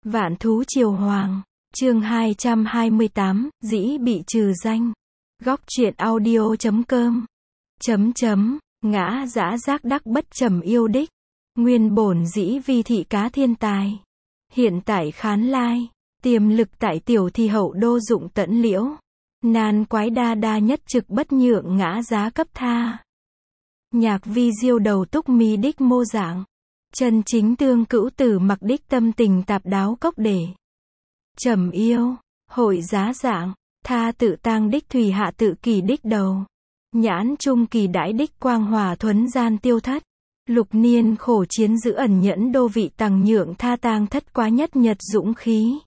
Vạn thú triều hoàng. Chương 228, dĩ bị trừ danh. Góc truyện audio.com. Ngã dã giác đắc bất trầm yêu đích. Nguyên bổn dĩ vi thị cá thiên tài. Hiện tại khán lai. Tiềm lực tại tiểu thì hậu đô dụng tẫn liễu. Nan quái đa đa nhất trực bất nhượng ngã giá cấp tha. Nhạc vi diêu đầu túc mi đích mô dạng. Chân chính tương cữu tử mặc đích tâm tình tạp đáo cốc để. Trầm yêu, hội giá dạng, tha tự tang đích thủy hạ tự kỳ đích đầu. Nhãn trung kỳ đãi đích quang hòa thuấn gian tiêu thất. Lục niên khổ chiến giữ ẩn nhẫn đô vị tằng nhượng tha tang thất quá nhất nhật dũng khí.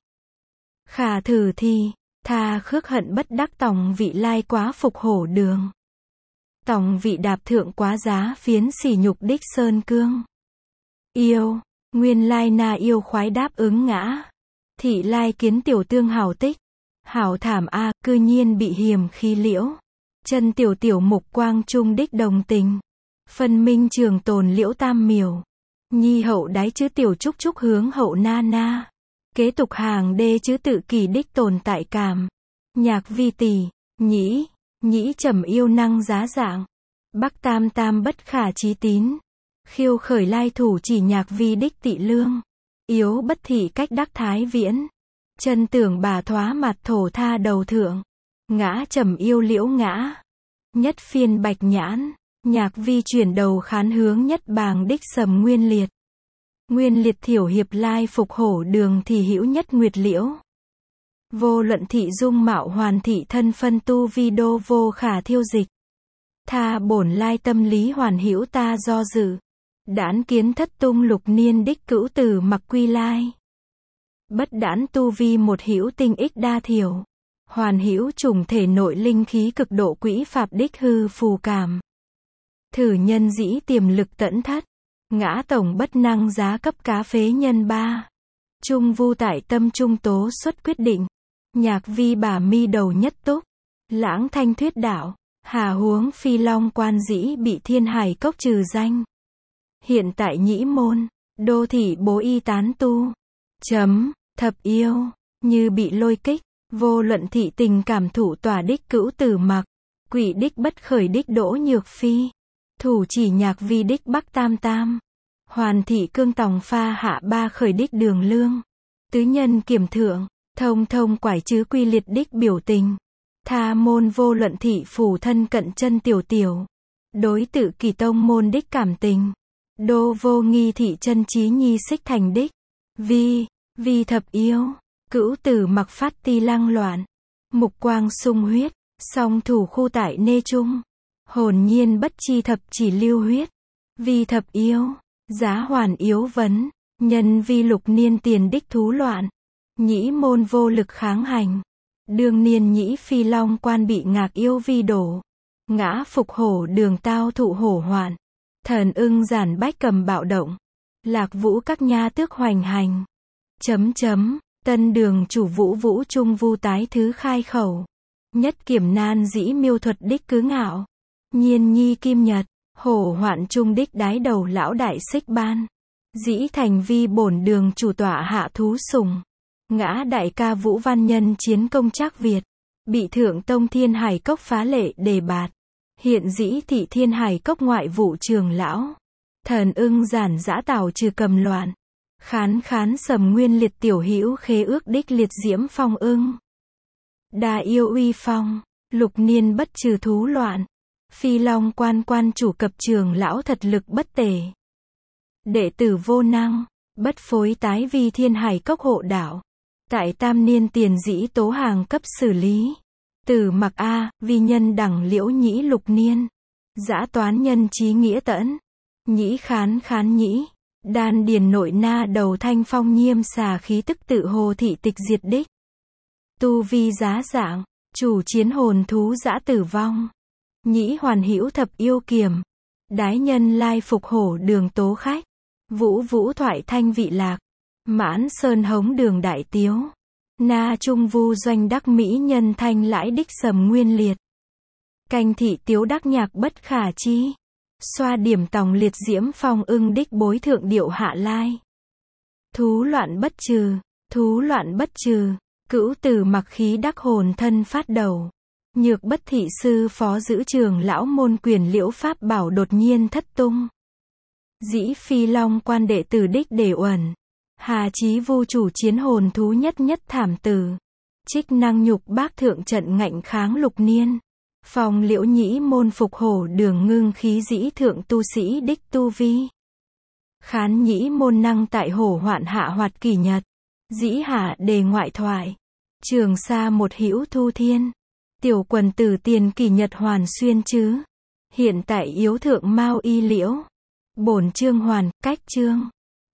Khả thử thi, tha khước hận bất đắc tòng vị lai quá phục hổ đường. Tòng vị đạp thượng quá giá phiến sỉ nhục đích sơn cương. Yêu, nguyên lai na yêu khoái đáp ứng ngã. Thị lai kiến tiểu tương hảo tích. Hảo thảm a, cư nhiên bị hiềm khí liễu. Chân tiểu tiểu mục quang trung đích đồng tình. Phân minh trường tồn liễu tam miểu. Nhi hậu đái chứ tiểu trúc trúc hướng hậu na na. Kế tục hàng đê chứ tự kỳ đích tồn tại cảm. Nhạc vi tỷ, nhĩ trầm yêu năng giá dạng. Bắc tam tam bất khả trí tín. Khiêu khởi lai thủ chỉ nhạc vi đích tị lương. Yếu bất thị cách đắc thái viễn. Chân tưởng bà thoá mặt thổ tha đầu thượng. Ngã trầm yêu liễu ngã. Nhất phiên bạch nhãn. Nhạc vi chuyển đầu khán hướng nhất bàng đích sầm nguyên liệt. Nguyên liệt thiểu hiệp lai phục hổ đường thì hữu nhất nguyệt liễu. Vô luận thị dung mạo hoàn thị thân phân tu vi đô vô khả thiêu dịch. Tha bổn lai tâm lý hoàn hữu ta do dự. Đãn kiến thất tung lục niên đích cữu tử mặc quy lai. Bất đãn tu vi một hữu tinh ích đa thiểu. Hoàn hữu trùng thể nội linh khí cực độ quỹ phạp đích hư phù cảm. Thử nhân dĩ tiềm lực tẫn thất. Ngã tổng bất năng giá cấp cá phế nhân ba. Trung vu tại tâm trung tố xuất quyết định. Nhạc vi bà mi đầu nhất túc. Lãng thanh thuyết đạo. Hà huống phi long quan dĩ bị thiên hải cốc trừ danh. Hiện tại nhĩ môn. Đô thị bố y tán tu. Thập yêu. Như bị lôi kích. Vô luận thị tình cảm thủ tỏa đích cữu tử mặc. Quỷ đích bất khởi đích đỗ nhược phi. Thủ chỉ nhạc vi đích bắc tam tam. Hoàn thị cương tòng pha hạ ba khởi đích đường lương. Tứ nhân kiểm thượng. Thông quải chứ quy liệt đích biểu tình. Tha môn vô luận thị phủ thân cận chân tiểu tiểu. Đối tự kỳ tông môn đích cảm tình. Đô vô nghi thị chân trí nhi xích thành đích. Vi thập yêu. Cữu tử mặc phát ti lang loạn. Mục quang sung huyết. Song thủ khu tại nê trung. Hồn nhiên bất chi thập chỉ lưu huyết. Vi thập yêu. Giá hoàn yếu vấn. Nhân vi lục niên tiền đích thú loạn. Nhĩ môn vô lực kháng hành. Đương niên nhĩ phi long quan bị ngạc yêu vi đổ. Ngã phục hổ đường tao thụ hổ hoạn. Thần ưng giản bách cầm bạo động. Lạc vũ các nha tước hoành hành. Tân đường chủ vũ trung vu tái thứ khai khẩu. Nhất kiểm nan dĩ miêu thuật đích cứ ngạo. Nhiên nhi kim nhật. Hổ hoạn trung đích đái đầu lão đại xích ban. Dĩ thành vi bổn đường chủ tọa hạ thú sùng. Ngã đại ca vũ văn nhân chiến công trác Việt. Bị thượng tông thiên hải cốc phá lệ đề bạt. Hiện dĩ thị thiên hải cốc ngoại vụ trường lão. Thần ưng giản dã tảo trừ cầm loạn. Khán sầm nguyên liệt tiểu hữu khế ước đích liệt diễm phong ưng. Đà yêu uy phong. Lục niên bất trừ thú loạn. Phi long quan chủ cập trường lão thật lực bất tể. Đệ tử vô năng. Bất phối tái vi thiên hải cốc hộ đạo. Tại tam niên tiền dĩ tố hàng cấp xử lý. Tử mặc a, vi nhân đẳng liễu nhĩ lục niên. Dã toán nhân trí nghĩa tẫn. Nhĩ khán nhĩ. Đan điền nội na đầu thanh phong nhiêm xà khí tức tự hồ thị tịch diệt đích. Tu vi giá dạng. Chủ chiến hồn thú dã tử vong. Nhĩ hoàn hữu thập yêu kiềm. Đái nhân lai phục hổ đường tố khách. Vũ thoại thanh vị lạc. Mãn sơn hống đường đại tiếu. Na trung vu doanh đắc mỹ nhân thanh lãi đích sầm nguyên liệt. Canh thị tiếu đắc nhạc bất khả chi. Xoa điểm tòng liệt diễm phong ưng đích bối thượng điệu hạ lai. Thú loạn bất trừ. Thú loạn bất trừ, cữu tử mặc khí đắc hồn thân phát đầu. Nhược bất thị sư phó giữ trường lão môn quyền liễu pháp bảo đột nhiên thất tung. Dĩ phi long quan đệ tử đích để uẩn. Hà chí vu chủ chiến hồn thú nhất nhất thảm tử. Trích năng nhục bác thượng trận ngạnh kháng lục niên. Phòng liễu nhĩ môn phục hổ đường ngưng khí dĩ thượng tu sĩ đích tu vi. Khán nhĩ môn năng tại hổ hoạn hạ hoạt kỷ nhật. Dĩ hạ đề ngoại thoại. Trường sa một hữu thu thiên. Tiểu quần tử tiền kỷ nhật hoàn xuyên chứ. Hiện tại yếu thượng mau y liễu. Bổn chương hoàn, cách chương.